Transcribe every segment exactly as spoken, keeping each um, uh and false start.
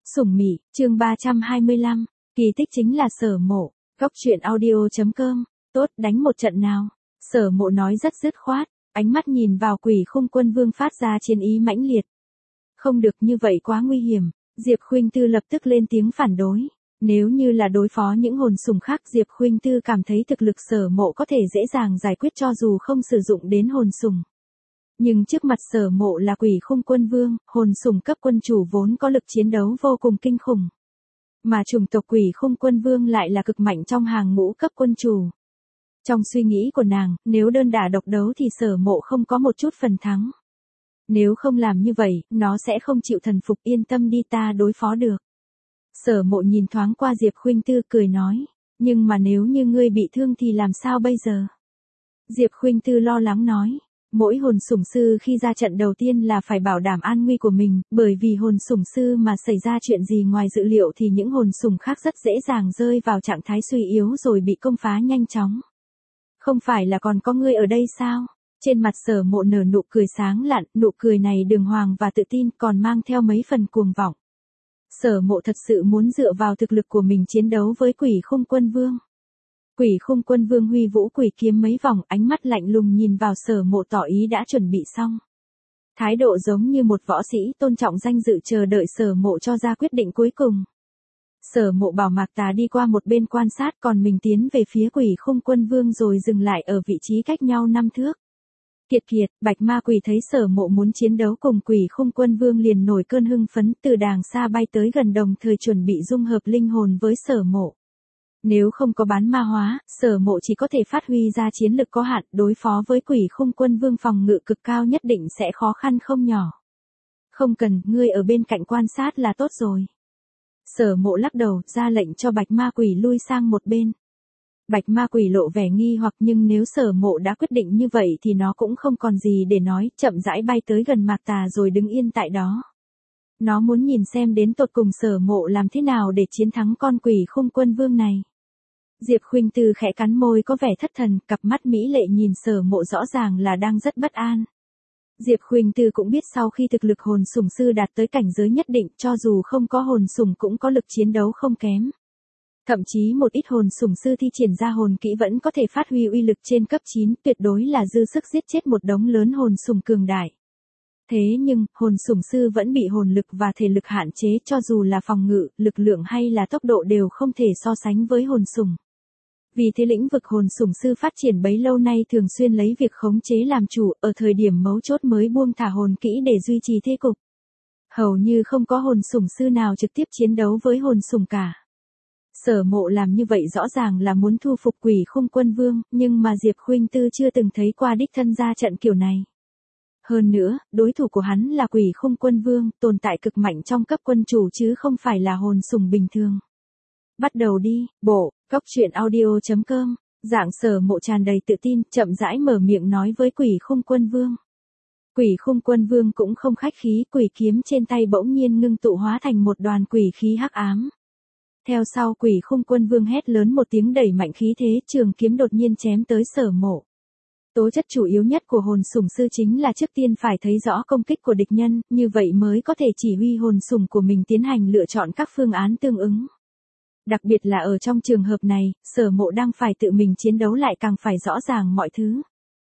Sủng Mị, chương ba trăm hai mươi lăm, kỳ tích chính là Sở Mộ. Góc truyện audio chấm com, tốt, đánh một trận nào. Sở Mộ nói rất dứt khoát, ánh mắt nhìn vào Quỷ Khung Quân Vương phát ra chiến ý mãnh liệt. Không được, như vậy quá nguy hiểm. Diệp Khuynh Tư lập tức lên tiếng phản đối. Nếu như là đối phó những hồn sủng khác, Diệp Khuynh Tư cảm thấy thực lực Sở Mộ có thể dễ dàng giải quyết cho dù không sử dụng đến hồn sủng. Nhưng trước mặt Sở Mộ là Quỷ Khung Quân Vương, hồn sủng cấp quân chủ vốn có lực chiến đấu vô cùng kinh khủng. Mà chủng tộc Quỷ Khung Quân Vương lại là cực mạnh trong hàng ngũ cấp quân chủ. Trong suy nghĩ của nàng, nếu đơn đả độc đấu thì Sở Mộ không có một chút phần thắng. Nếu không làm như vậy, nó sẽ không chịu thần phục, yên tâm đi, ta đối phó được. Sở Mộ nhìn thoáng qua Diệp Khuynh Tư cười nói, nhưng mà nếu như ngươi bị thương thì làm sao bây giờ? Diệp Khuynh Tư lo lắng nói, mỗi hồn sủng sư khi ra trận đầu tiên là phải bảo đảm an nguy của mình, bởi vì hồn sủng sư mà xảy ra chuyện gì ngoài dự liệu thì những hồn sủng khác rất dễ dàng rơi vào trạng thái suy yếu rồi bị công phá nhanh chóng. Không phải là còn có ngươi ở đây sao? Trên mặt Sở Mộ nở nụ cười sáng lạn, nụ cười này đường hoàng và tự tin, còn mang theo mấy phần cuồng vọng. Sở Mộ thật sự muốn dựa vào thực lực của mình chiến đấu với Quỷ Khung Quân Vương. Quỷ Khung Quân Vương huy vũ quỷ kiếm mấy vòng, ánh mắt lạnh lùng nhìn vào Sở Mộ tỏ ý đã chuẩn bị xong. Thái độ giống như một võ sĩ tôn trọng danh dự, chờ đợi Sở Mộ cho ra quyết định cuối cùng. Sở Mộ bảo Mạc Tà đi qua một bên quan sát, còn mình tiến về phía Quỷ Khung Quân Vương rồi dừng lại ở vị trí cách nhau năm thước. Kiệt kiệt, Bạch Ma Quỷ thấy Sở Mộ muốn chiến đấu cùng Quỷ Khung Quân Vương liền nổi cơn hưng phấn, từ đàng xa bay tới gần, đồng thời chuẩn bị dung hợp linh hồn với Sở Mộ. Nếu không có bán ma hóa, Sở Mộ chỉ có thể phát huy ra chiến lực có hạn, đối phó với Quỷ Khung Quân Vương phòng ngự cực cao nhất định sẽ khó khăn không nhỏ. Không cần, ngươi ở bên cạnh quan sát là tốt rồi. Sở Mộ lắc đầu, ra lệnh cho Bạch Ma Quỷ lui sang một bên. Bạch Ma Quỷ lộ vẻ nghi hoặc, nhưng nếu Sở Mộ đã quyết định như vậy thì nó cũng không còn gì để nói, chậm rãi bay tới gần Mạc Tà rồi đứng yên tại đó. Nó muốn nhìn xem đến tột cùng Sở Mộ làm thế nào để chiến thắng con Quỷ Khung Quân Vương này. Diệp Khuynh Tư khẽ cắn môi có vẻ thất thần, cặp mắt mỹ lệ nhìn Sở Mộ rõ ràng là đang rất bất an. Diệp Khuynh Tư cũng biết sau khi thực lực hồn sủng sư đạt tới cảnh giới nhất định, cho dù không có hồn sủng cũng có lực chiến đấu không kém. Thậm chí một ít hồn sủng sư thi triển ra hồn kỹ vẫn có thể phát huy uy lực trên cấp chín, tuyệt đối là dư sức giết chết một đống lớn hồn sủng cường đại. Thế nhưng, hồn sủng sư vẫn bị hồn lực và thể lực hạn chế, cho dù là phòng ngự, lực lượng hay là tốc độ đều không thể so sánh với hồn sủng. Vì thế lĩnh vực hồn sủng sư phát triển bấy lâu nay thường xuyên lấy việc khống chế làm chủ, ở thời điểm mấu chốt mới buông thả hồn kỹ để duy trì thế cục. Hầu như không có hồn sủng sư nào trực tiếp chiến đấu với hồn sủng cả. Sở Mộ làm như vậy rõ ràng là muốn thu phục Quỷ Khung Quân Vương, nhưng mà Diệp Khuynh Tư chưa từng thấy qua đích thân ra trận kiểu này. Hơn nữa, đối thủ của hắn là Quỷ Khung Quân Vương, tồn tại cực mạnh trong cấp quân chủ chứ không phải là hồn sủng bình thường. Bắt đầu đi, bộ, góc truyện audio chấm com, dạng Sở Mộ tràn đầy tự tin, chậm rãi mở miệng nói với Quỷ Khung Quân Vương. Quỷ Khung Quân Vương cũng không khách khí, quỷ kiếm trên tay bỗng nhiên ngưng tụ hóa thành một đoàn quỷ khí hắc ám. Theo sau Quỷ Khung Quân Vương hét lớn một tiếng đẩy mạnh khí thế, trường kiếm đột nhiên chém tới Sở Mộ. Tố chất chủ yếu nhất của hồn sủng sư chính là trước tiên phải thấy rõ công kích của địch nhân, như vậy mới có thể chỉ huy hồn sủng của mình tiến hành lựa chọn các phương án tương ứng. Đặc biệt là ở trong trường hợp này, Sở Mộ đang phải tự mình chiến đấu lại càng phải rõ ràng mọi thứ.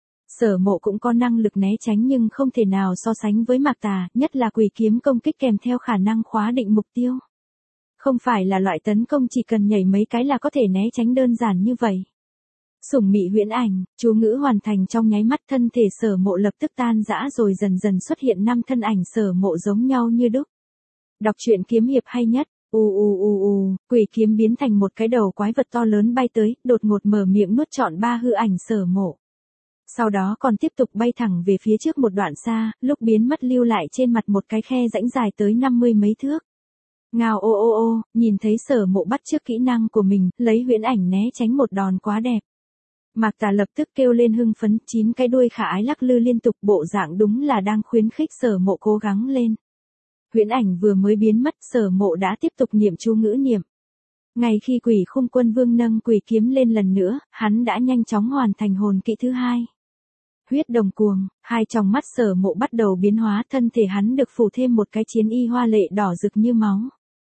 Sở Mộ cũng có năng lực né tránh nhưng không thể nào so sánh với Mạc Tà, nhất là quỷ kiếm công kích kèm theo khả năng khóa định mục tiêu. Không phải là loại tấn công chỉ cần nhảy mấy cái là có thể né tránh đơn giản như vậy. Sủng Mị huyễn ảnh, chú ngữ hoàn thành trong nháy mắt, thân thể Sở Mộ lập tức tan rã rồi dần dần xuất hiện năm thân ảnh Sở Mộ giống nhau như đúc. Đọc truyện kiếm hiệp hay nhất, u u u u, quỷ kiếm biến thành một cái đầu quái vật to lớn bay tới, đột ngột mở miệng nuốt trọn ba hư ảnh Sở Mộ. Sau đó còn tiếp tục bay thẳng về phía trước một đoạn xa, lúc biến mất lưu lại trên mặt một cái khe rãnh dài tới năm mươi mấy thước. Ngao ô ô ô, nhìn thấy Sở Mộ bắt chước kỹ năng của mình, lấy huyễn ảnh né tránh một đòn quá đẹp. Mạc Tà lập tức kêu lên hưng phấn, chín cái đuôi khả ái lắc lư liên tục, bộ dạng đúng là đang khuyến khích Sở Mộ cố gắng lên. Huyễn ảnh vừa mới biến mất, Sở Mộ đã tiếp tục niệm chú ngữ niệm. Ngay khi Quỷ Khung Quân Vương nâng quỷ kiếm lên lần nữa, hắn đã nhanh chóng hoàn thành hồn kỹ thứ hai. Huyết đồng cuồng, hai tròng mắt Sở Mộ bắt đầu biến hóa, thân thể hắn được phủ thêm một cái chiến y hoa lệ đỏ rực như máu.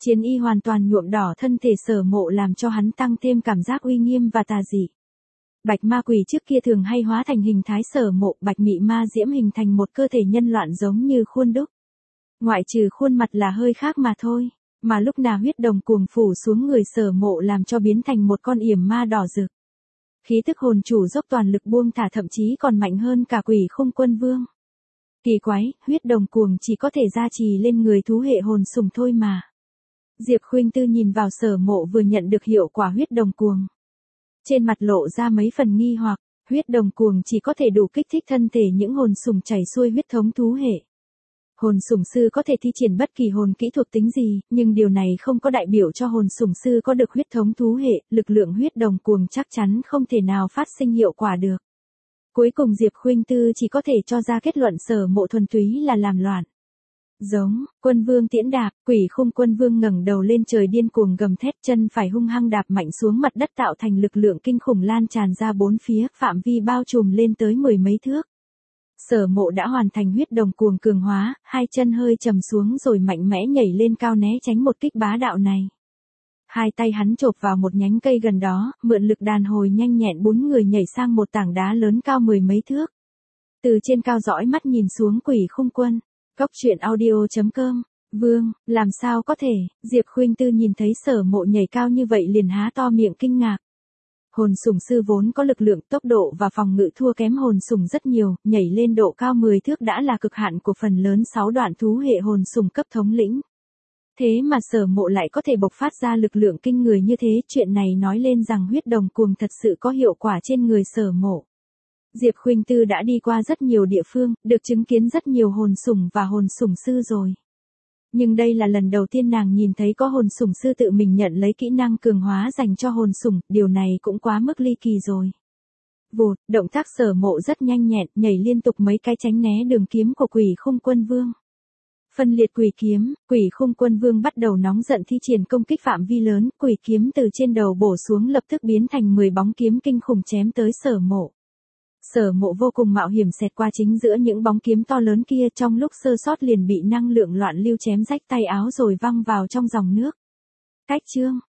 Chiến y hoàn toàn nhuộm đỏ thân thể Sở Mộ làm cho hắn tăng thêm cảm giác uy nghiêm và tà dị. Bạch ma quỷ trước kia thường hay hóa thành hình thái Sở Mộ, bạch mị ma diễm hình thành một cơ thể nhân loạn giống như khuôn đúc. Ngoại trừ khuôn mặt là hơi khác mà thôi, mà lúc nào huyết đồng cuồng phủ xuống người Sở Mộ làm cho biến thành một con yểm ma đỏ rực. Khí tức hồn chủ dốc toàn lực buông thả, thậm chí còn mạnh hơn cả Quỷ Khung Quân Vương. Kỳ quái, huyết đồng cuồng chỉ có thể gia trì lên người thú hệ hồn sủng thôi mà. Diệp Khuynh Tư nhìn vào Sở Mộ vừa nhận được hiệu quả huyết đồng cuồng. Trên mặt lộ ra mấy phần nghi hoặc, huyết đồng cuồng chỉ có thể đủ kích thích thân thể những hồn sủng chảy xuôi huyết thống thú hệ. Hồn sủng sư có thể thi triển bất kỳ hồn kỹ thuộc tính gì, nhưng điều này không có đại biểu cho hồn sủng sư có được huyết thống thú hệ, lực lượng huyết đồng cuồng chắc chắn không thể nào phát sinh hiệu quả được. Cuối cùng Diệp Khuynh Tư chỉ có thể cho ra kết luận Sở Mộ thuần túy là làm loạn. Giống, Quân Vương tiễn đạp, Quỷ Khung Quân Vương ngẩng đầu lên trời điên cuồng gầm thét, chân phải hung hăng đạp mạnh xuống mặt đất tạo thành lực lượng kinh khủng lan tràn ra bốn phía, phạm vi bao trùm lên tới mười mấy thước. Sở Mộ đã hoàn thành huyết đồng cuồng cường hóa, hai chân hơi trầm xuống rồi mạnh mẽ nhảy lên cao né tránh một kích bá đạo này. Hai tay hắn chộp vào một nhánh cây gần đó, mượn lực đàn hồi nhanh nhẹn bốn người nhảy sang một tảng đá lớn cao mười mấy thước. Từ trên cao dõi mắt nhìn xuống Quỷ Khung Quân. Cốc truyện audio chấm com, Vương, làm sao có thể, Diệp Khuynh Tư nhìn thấy Sở Mộ nhảy cao như vậy liền há to miệng kinh ngạc. Hồn sủng sư vốn có lực lượng, tốc độ và phòng ngự thua kém hồn sủng rất nhiều, nhảy lên độ cao mười thước đã là cực hạn của phần lớn sáu đoạn thú hệ hồn sủng cấp thống lĩnh. Thế mà Sở Mộ lại có thể bộc phát ra lực lượng kinh người như thế, chuyện này nói lên rằng huyết đồng cuồng thật sự có hiệu quả trên người Sở Mộ. Diệp Khuynh Tư đã đi qua rất nhiều địa phương, được chứng kiến rất nhiều hồn sủng và hồn sủng sư rồi. Nhưng đây là lần đầu tiên nàng nhìn thấy có hồn sủng sư tự mình nhận lấy kỹ năng cường hóa dành cho hồn sủng, điều này cũng quá mức ly kỳ rồi. Vụt, động tác Sở Mộ rất nhanh nhẹn, nhảy liên tục mấy cái tránh né đường kiếm của Quỷ Khung Quân Vương. Phân liệt quỷ kiếm, Quỷ Khung Quân Vương bắt đầu nóng giận thi triển công kích phạm vi lớn, quỷ kiếm từ trên đầu bổ xuống lập tức biến thành mười bóng kiếm kinh khủng chém tới Sở Mộ. Sở Mộ vô cùng mạo hiểm xẹt qua chính giữa những bóng kiếm to lớn kia, trong lúc sơ sót liền bị năng lượng loạn lưu chém rách tay áo rồi văng vào trong dòng nước. Cách chương